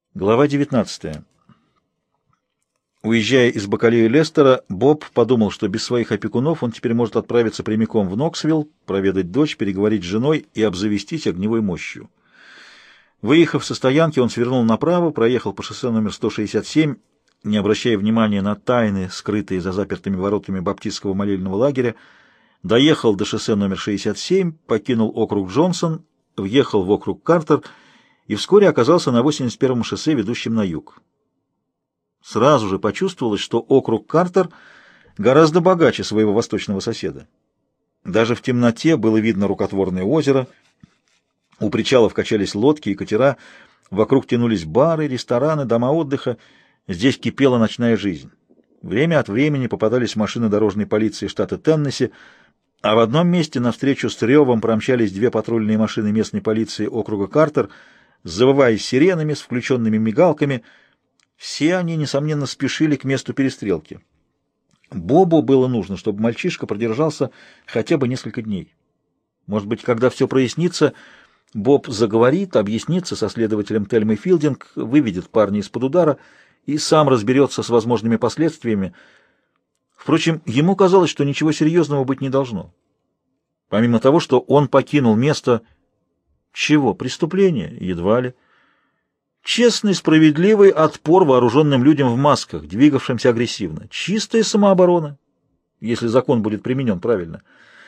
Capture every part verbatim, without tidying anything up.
Глава девятнадцатая. Уезжая из Бакалеи Лестера, Боб подумал, что без своих опекунов он теперь может отправиться прямиком в Ноксвилл, проведать дочь, переговорить с женой и обзавестись огневой мощью. Выехав со стоянки, он свернул направо, проехал по шоссе номер сто шестьдесят семь, не обращая внимания на тайны, скрытые за запертыми воротами баптистского молельного лагеря, доехал до шоссе номер шестьдесят семь, покинул округ Джонсон, въехал в округ Картер и вскоре оказался на восемьдесят первом шоссе, ведущем на юг. Сразу же почувствовалось, что округ Картер гораздо богаче своего восточного соседа. Даже в темноте было видно рукотворное озеро, у причалов качались лодки и катера, вокруг тянулись бары, рестораны, дома отдыха, здесь кипела ночная жизнь. Время от времени попадались машины дорожной полиции штата Теннесси, а в одном месте навстречу с ревом промчались две патрульные машины местной полиции округа Картер, завывая сиренами с включенными мигалками. Все они, несомненно, спешили к месту перестрелки. Бобу было нужно, чтобы мальчишка продержался хотя бы несколько дней. Может быть, когда все прояснится, Боб заговорит, объяснится со следователем Тельмой Филдинг, выведет парня из-под удара и сам разберется с возможными последствиями. Впрочем, ему казалось, что ничего серьезного быть не должно. Помимо того, что он покинул место... Чего? Преступления? Едва ли. Честный, справедливый отпор вооруженным людям в масках, двигавшимся агрессивно. Чистая самооборона, если закон будет применен правильно.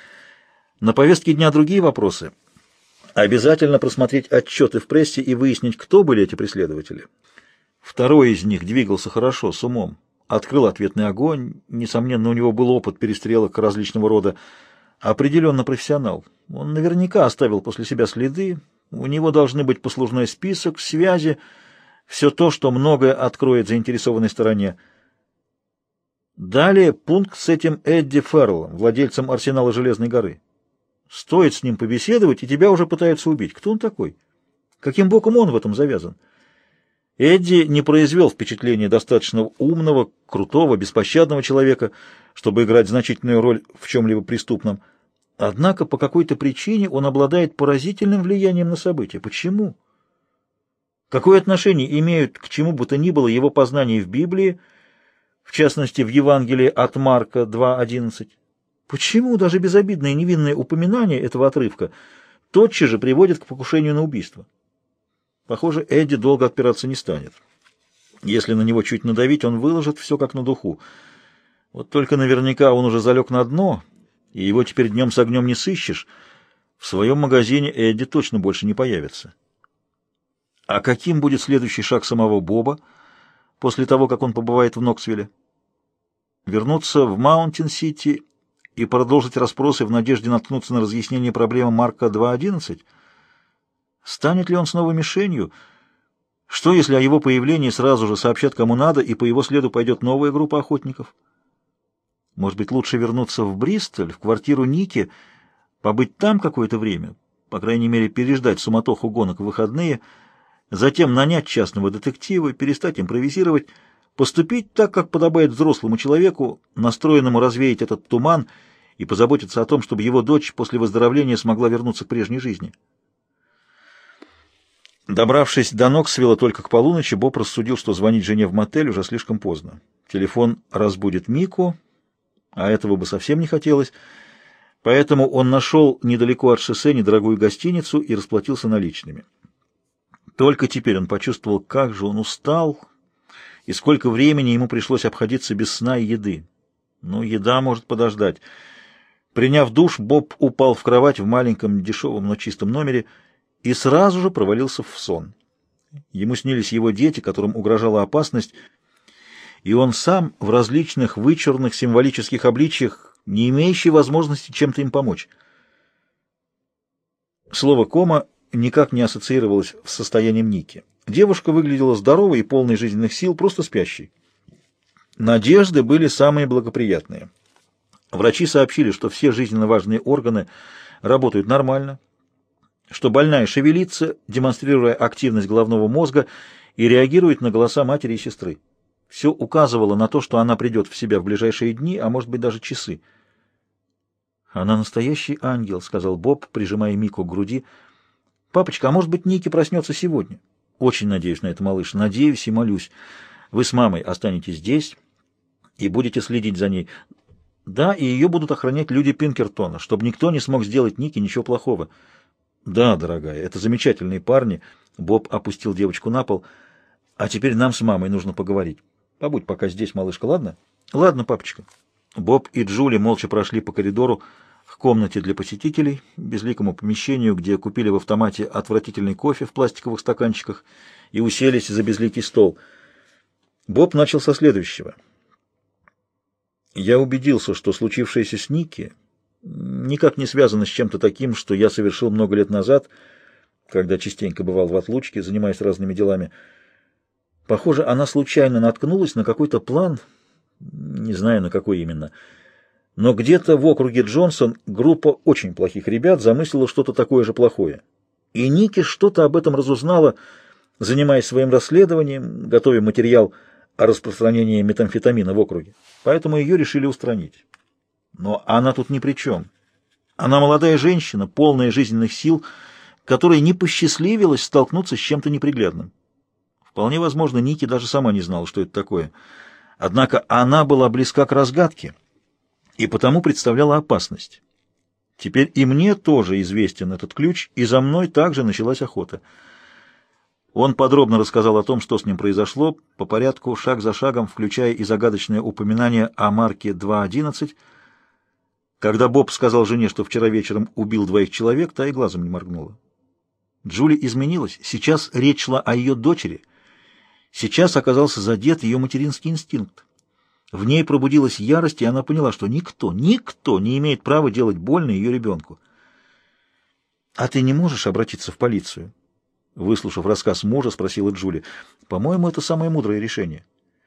На повестке дня другие вопросы. Обязательно просмотреть отчеты в прессе и выяснить, кто были эти преследователи. Второй из них двигался хорошо, с умом. Открыл ответный огонь. Несомненно, у него был опыт перестрелок различного рода. Определенно профессионал. Он наверняка оставил после себя следы. У него должны быть послужной список, связи, все то, что многое откроет заинтересованной стороне. Далее пункт с этим Эдди Ферреллом, владельцем арсенала Железной горы. Стоит с ним побеседовать, и тебя уже пытаются убить. Кто он такой? Каким боком он в этом завязан? Эдди не произвел впечатления достаточно умного, крутого, беспощадного человека, чтобы играть значительную роль в чем-либо преступном. Однако по какой-то причине он обладает поразительным влиянием на события. Почему? Какое отношение имеют к чему бы то ни было его познания в Библии, в частности в Евангелии от Марка два одиннадцать? Почему даже безобидное невинное упоминание этого отрывка тотчас же приводит к покушению на убийство? Похоже, Эдди долго отпираться не станет. Если на него чуть надавить, он выложит все как на духу. Вот только наверняка он уже залег на дно, и его теперь днем с огнем не сыщешь. В своем магазине Эдди точно больше не появится. А каким будет следующий шаг самого Боба после того, как он побывает в Ноксвилле? Вернуться в Маунтин-Сити и продолжить расспросы в надежде наткнуться на разъяснение проблемы Марка два одиннадцать? Станет ли он снова мишенью? Что, если о его появлении сразу же сообщат кому надо, и по его следу пойдет новая группа охотников? Может быть, лучше вернуться в Бристоль, в квартиру Ники, побыть там какое-то время, по крайней мере, переждать суматоху гонок в выходные, затем нанять частного детектива, перестать импровизировать, поступить так, как подобает взрослому человеку, настроенному развеять этот туман и позаботиться о том, чтобы его дочь после выздоровления смогла вернуться к прежней жизни. Добравшись до Ноксвилла только к полуночи, Боб рассудил, что звонить жене в мотель уже слишком поздно. Телефон разбудит Мику, а этого бы совсем не хотелось, поэтому он нашел недалеко от шоссе недорогую гостиницу и расплатился наличными. Только теперь он почувствовал, как же он устал и сколько времени ему пришлось обходиться без сна и еды. Ну, еда может подождать. Приняв душ, Боб упал в кровать в маленьком, дешевом, но чистом номере и сразу же провалился в сон. Ему снились его дети, которым угрожала опасность, и он сам в различных вычурных символических обличиях, не имеющий возможности чем-то им помочь. Слово «кома» никак не ассоциировалось с состоянием Ники. Девушка выглядела здоровой и полной жизненных сил, просто спящей. Надежды были самые благоприятные. Врачи сообщили, что все жизненно важные органы работают нормально, что больная шевелится, демонстрируя активность головного мозга, и реагирует на голоса матери и сестры. Все указывало на то, что она придет в себя в ближайшие дни, а может быть даже часы. «Она настоящий ангел», — сказал Боб, прижимая Мику к груди. «Папочка, а может быть, Ники проснется сегодня? Очень надеюсь на это, малыш. Надеюсь и молюсь. Вы с мамой останетесь здесь и будете следить за ней. Да, и ее будут охранять люди Пинкертона, чтобы никто не смог сделать Нике ничего плохого. Да, дорогая, это замечательные парни. Боб опустил девочку на пол. А теперь нам с мамой нужно поговорить. Побудь пока здесь, малышка, ладно? Ладно, папочка. Боб и Джули молча прошли по коридору к комнате для посетителей, безликому помещению, где купили в автомате отвратительный кофе в пластиковых стаканчиках и уселись за безликий стол. Боб начал со следующего. Я убедился, что случившееся с Никки никак не связано с чем-то таким, что я совершил много лет назад, когда частенько бывал в отлучке, занимаясь разными делами. Похоже, она случайно наткнулась на какой-то план, не знаю, на какой именно. Но где-то в округе Джонсон группа очень плохих ребят замыслила что-то такое же плохое. И Никки что-то об этом разузнала, занимаясь своим расследованием, готовя материал о распространении метамфетамина в округе. Поэтому ее решили устранить. Но она тут ни при чем. Она молодая женщина, полная жизненных сил, которой не посчастливилось столкнуться с чем-то неприглядным. Вполне возможно, Никки даже сама не знала, что это такое. Однако она была близка к разгадке и потому представляла опасность. Теперь и мне тоже известен этот ключ, и за мной также началась охота. Он подробно рассказал о том, что с ним произошло, по порядку, шаг за шагом, включая и загадочное упоминание о марке два одиннадцать. Когда Боб сказал жене, что вчера вечером убил двоих человек, та и глазом не моргнула. Джули изменилась. Сейчас речь шла о ее дочери. Сейчас оказался задет ее материнский инстинкт. В ней пробудилась ярость, и она поняла, что никто, никто не имеет права делать больно ее ребенку. «А ты не можешь обратиться в полицию?» Выслушав рассказ мужа, спросила Джули. «По-моему, это самое мудрое решение».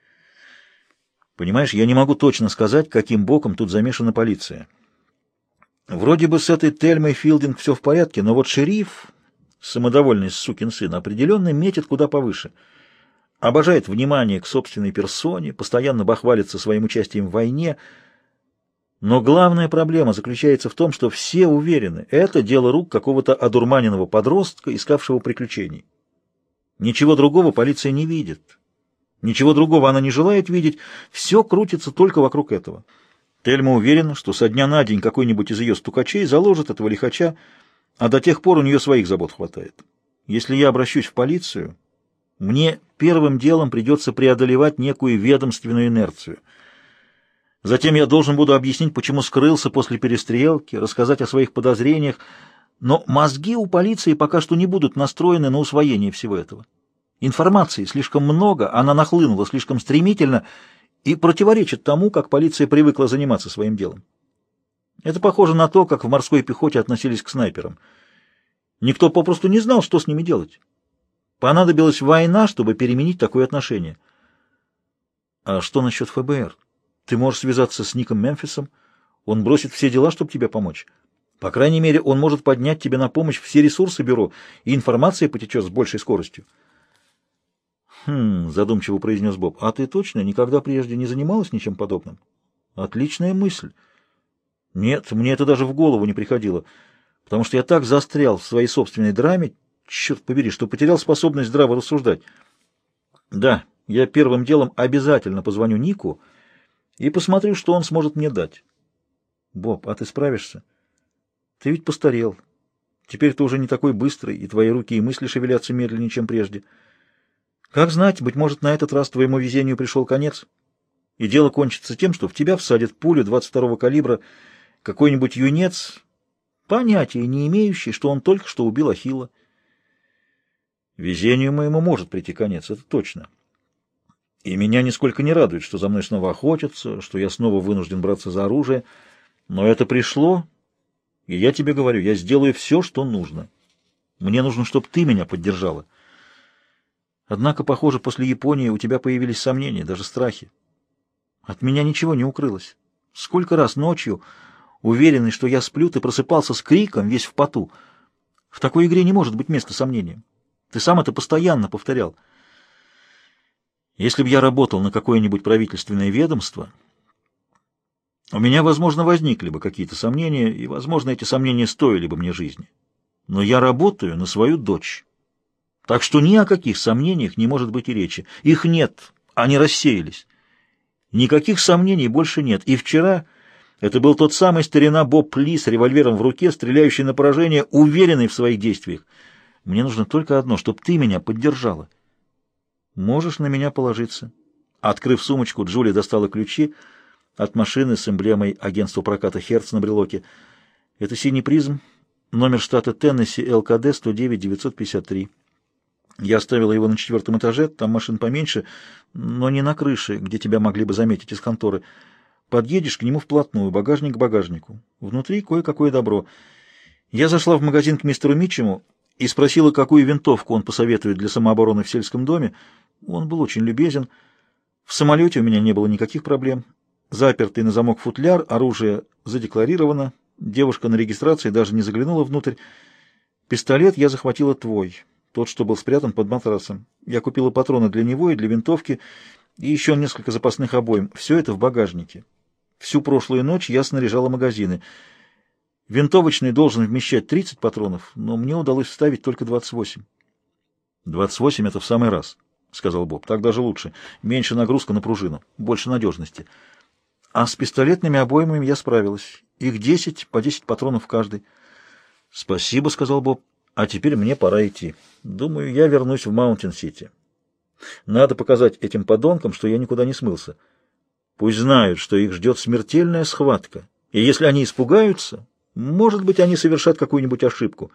«Понимаешь, я не могу точно сказать, каким боком тут замешана полиция. Вроде бы с этой Тельмой Филдинг все в порядке, но вот шериф, самодовольный сукин сын, определенно метит куда повыше. Обожает внимание к собственной персоне, постоянно бахвалится своим участием в войне. Но главная проблема заключается в том, что все уверены, это дело рук какого-то одурманенного подростка, искавшего приключений. Ничего другого полиция не видит. Ничего другого она не желает видеть. Все крутится только вокруг этого. Тельма уверена, что со дня на день какой-нибудь из ее стукачей заложит этого лихача, а до тех пор у нее своих забот хватает. Если я обращусь в полицию, мне первым делом придется преодолевать некую ведомственную инерцию. Затем я должен буду объяснить, почему скрылся после перестрелки, рассказать о своих подозрениях, но мозги у полиции пока что не будут настроены на усвоение всего этого. Информации слишком много, она нахлынула слишком стремительно и противоречит тому, как полиция привыкла заниматься своим делом. Это похоже на то, как в морской пехоте относились к снайперам. Никто попросту не знал, что с ними делать. Понадобилась война, чтобы переменить такое отношение. А что насчет эф бэ эр? Ты можешь связаться с Ником Мемфисом, он бросит все дела, чтобы тебе помочь. По крайней мере, он может поднять тебе на помощь все ресурсы бюро, и информация потечет с большей скоростью. «Хм», — задумчиво произнес Боб, — «а ты точно никогда прежде не занималась ничем подобным?» «Отличная мысль». «Нет, мне это даже в голову не приходило, потому что я так застрял в своей собственной драме, черт побери, что потерял способность здраво рассуждать. Да, я первым делом обязательно позвоню Нику и посмотрю, что он сможет мне дать». «Боб, а ты справишься? Ты ведь постарел. Теперь ты уже не такой быстрый, и твои руки и мысли шевелятся медленнее, чем прежде. Как знать, быть может, на этот раз твоему везению пришел конец, и дело кончится тем, что в тебя всадит пулю двадцать второго калибра какой-нибудь юнец, понятия не имеющий, что он только что убил Ахилла. Везению моему может прийти конец, это точно. И меня нисколько не радует, что за мной снова охотятся, что я снова вынужден браться за оружие, но это пришло, и я тебе говорю, я сделаю все, что нужно. Мне нужно, чтобы ты меня поддержала. Однако, похоже, после Японии у тебя появились сомнения, даже страхи. От меня ничего не укрылось. Сколько раз ночью, уверенный, что я сплю, ты просыпался с криком, весь в поту. В такой игре не может быть места сомнениям. Ты сам это постоянно повторял. Если бы я работал на какое-нибудь правительственное ведомство, у меня, возможно, возникли бы какие-то сомнения, и, возможно, эти сомнения стоили бы мне жизни. Но я работаю на свою дочь. Так что ни о каких сомнениях не может быть и речи. Их нет, они рассеялись. Никаких сомнений больше нет. И вчера это был тот самый старина Боб Ли с револьвером в руке, стреляющий на поражение, уверенный в своих действиях. Мне нужно только одно, чтобы ты меня поддержала. Можешь на меня положиться. Открыв сумочку, Джули достала ключи от машины с эмблемой агентства проката «Херц» на брелоке. Это синий призм, номер штата Теннесси, ЛКД сто девять девятьсот пятьдесят три. Я оставила его на четвертом этаже, там машин поменьше, но не на крыше, где тебя могли бы заметить из конторы. Подъедешь к нему вплотную, багажник к багажнику. Внутри кое-какое добро. Я зашла в магазин к мистеру Митчему и спросила, какую винтовку он посоветует для самообороны в сельском доме. Он был очень любезен. В самолете у меня не было никаких проблем. Запертый на замок футляр, оружие задекларировано. Девушка на регистрации даже не заглянула внутрь. Пистолет я захватила твой. Тот, что был спрятан под матрасом. Я купила патроны для него и для винтовки, и еще несколько запасных обоим. Все это в багажнике. Всю прошлую ночь я снаряжала магазины. Винтовочный должен вмещать тридцать патронов, но мне удалось вставить только двадцать восемь. «Двадцать восемь — это в самый раз», — сказал Боб. «Так даже лучше. Меньше нагрузка на пружину, больше надежности. А с пистолетными обоймами я справилась. Их десять, по десять патронов каждый». «Спасибо», — сказал Боб. «А теперь мне пора идти. Думаю, я вернусь в Маунтин-Сити. Надо показать этим подонкам, что я никуда не смылся. Пусть знают, что их ждет смертельная схватка. И если они испугаются, может быть, они совершат какую-нибудь ошибку».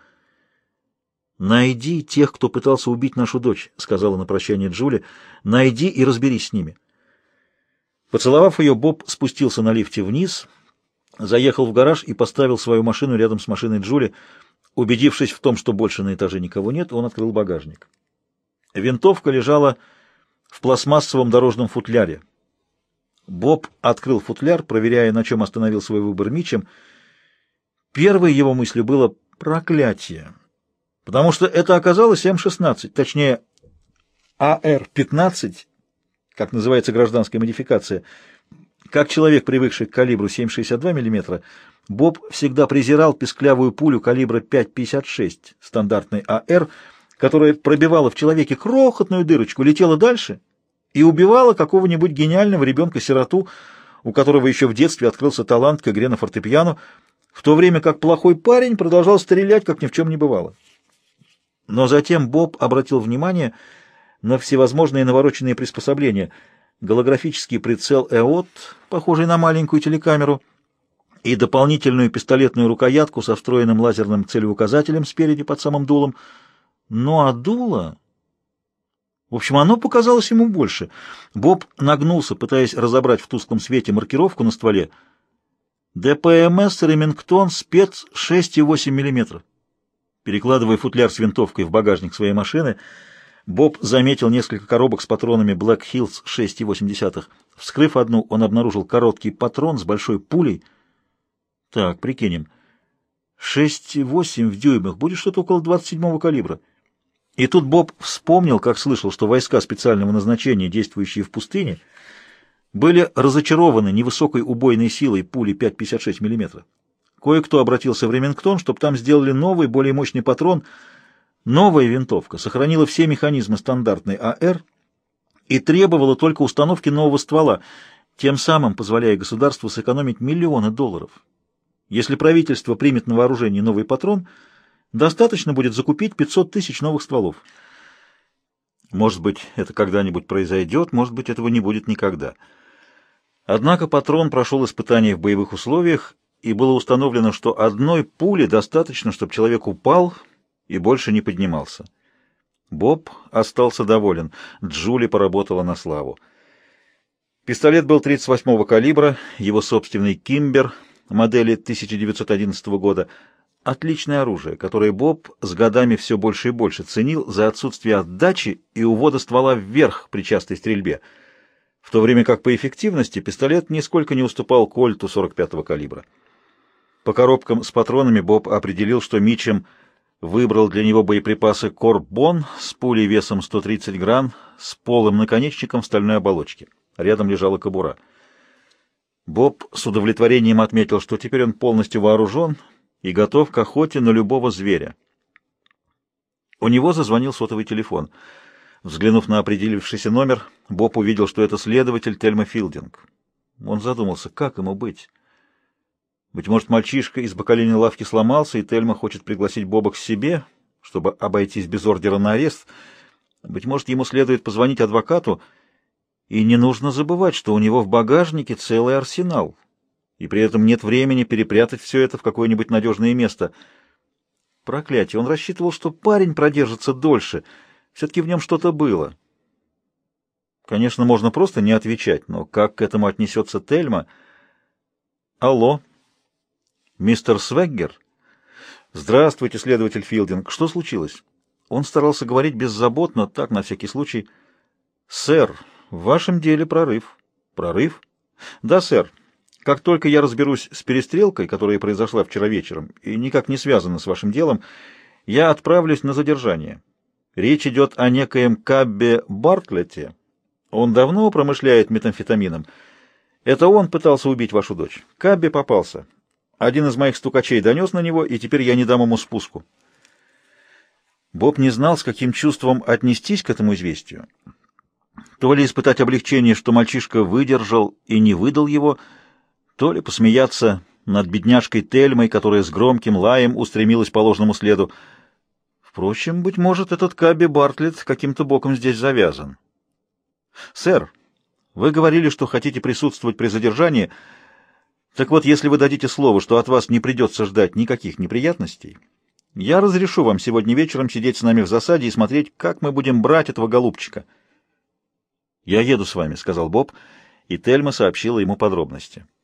«Найди тех, кто пытался убить нашу дочь», — сказала на прощание Джули. «Найди и разберись с ними». Поцеловав ее, Боб спустился на лифте вниз, заехал в гараж и поставил свою машину рядом с машиной Джули. Убедившись в том, что больше на этаже никого нет, он открыл багажник. Винтовка лежала в пластмассовом дорожном футляре. Боб открыл футляр, проверяя, на чем остановил свой выбор Митчем. Первой его мыслью было «проклятие», потому что это оказалось эм шестнадцать, точнее а эр пятнадцать, как называется гражданская модификация. Как человек, привыкший к калибру семь шестьдесят два миллиметра, Боб всегда презирал песклявую пулю калибра пять пятьдесят шесть, стандартной а эр, которая пробивала в человеке крохотную дырочку, летела дальше и убивала какого-нибудь гениального ребенка-сироту, у которого еще в детстве открылся талант к игре на фортепиано, в то время как плохой парень продолжал стрелять, как ни в чем не бывало. Но затем Боб обратил внимание на всевозможные навороченные приспособления: голографический прицел ЭОТ, похожий на маленькую телекамеру, и дополнительную пистолетную рукоятку со встроенным лазерным целеуказателем спереди под самым дулом. Ну а дуло... В общем, оно показалось ему больше. Боб нагнулся, пытаясь разобрать в тусклом свете маркировку на стволе. ДПМС «Ремингтон» спец шесть и восемь миллиметров. Перекладывая футляр с винтовкой в багажник своей машины, Боб заметил несколько коробок с патронами Black Hills шесть и восемь десятых. Вскрыв одну, он обнаружил короткий патрон с большой пулей. Так, прикинем. шесть и восемь в дюймах будет что-то около двадцать седьмого калибра. И тут Боб вспомнил, как слышал, что войска специального назначения, действующие в пустыне, были разочарованы невысокой убойной силой пули пять пятьдесят шесть миллиметров. Кое-кто обратился в Ремингтон, чтобы там сделали новый, более мощный патрон. Новая винтовка сохранила все механизмы стандартной а эр и требовала только установки нового ствола, тем самым позволяя государству сэкономить миллионы долларов. Если правительство примет на вооружение новый патрон, достаточно будет закупить пятьсот тысяч новых стволов. Может быть, это когда-нибудь произойдет, может быть, этого не будет никогда. Однако патрон прошел испытания в боевых условиях, и было установлено, что одной пули достаточно, чтобы человек упал и больше не поднимался. Боб остался доволен. Джули поработала на славу. Пистолет был тридцать восьмого калибра, его собственный «Кимбер» модели тысяча девятьсот одиннадцатого года. Отличное оружие, которое Боб с годами все больше и больше ценил за отсутствие отдачи и увода ствола вверх при частой стрельбе, в то время как по эффективности пистолет нисколько не уступал «Кольту» сорок пятого калибра. По коробкам с патронами Боб определил, что Митчем выбрал для него боеприпасы «Корбон» с пулей весом сто тридцать грамм с полым наконечником в стальной оболочке. Рядом лежала кобура. Боб с удовлетворением отметил, что теперь он полностью вооружен и готов к охоте на любого зверя. У него зазвонил сотовый телефон. Взглянув на определившийся номер, Боб увидел, что это следователь Тельма Филдинг. Он задумался, как ему быть. Быть может, мальчишка из бакалейной лавки сломался, и Тельма хочет пригласить Боба к себе, чтобы обойтись без ордера на арест. Быть может, ему следует позвонить адвокату, и не нужно забывать, что у него в багажнике целый арсенал, и при этом нет времени перепрятать все это в какое-нибудь надежное место. Проклятие, он рассчитывал, что парень продержится дольше, все-таки в нем что-то было. Конечно, можно просто не отвечать, но как к этому отнесется Тельма? Алло, мистер Свеггер? Здравствуйте, следователь Филдинг. Что случилось? Он старался говорить беззаботно, так, на всякий случай. Сэр, в вашем деле прорыв. Прорыв? Да, сэр. Как только я разберусь с перестрелкой, которая произошла вчера вечером, и никак не связана с вашим делом, я отправлюсь на задержание. Речь идет о некоем Каббе Бартлетте. Он давно промышляет метамфетамином. Это он пытался убить вашу дочь. Кабби попался. Один из моих стукачей донес на него, и теперь я не дам ему спуску. Боб не знал, с каким чувством отнестись к этому известию. То ли испытать облегчение, что мальчишка выдержал и не выдал его, то ли посмеяться над бедняжкой Тельмой, которая с громким лаем устремилась по ложному следу. Впрочем, быть может, этот Кабби Бартлетт каким-то боком здесь завязан. «Сэр, вы говорили, что хотите присутствовать при задержании. Так вот, если вы дадите слово, что от вас не придется ждать никаких неприятностей, я разрешу вам сегодня вечером сидеть с нами в засаде и смотреть, как мы будем брать этого голубчика». «Я еду с вами», — сказал Боб, и Тельма сообщила ему подробности.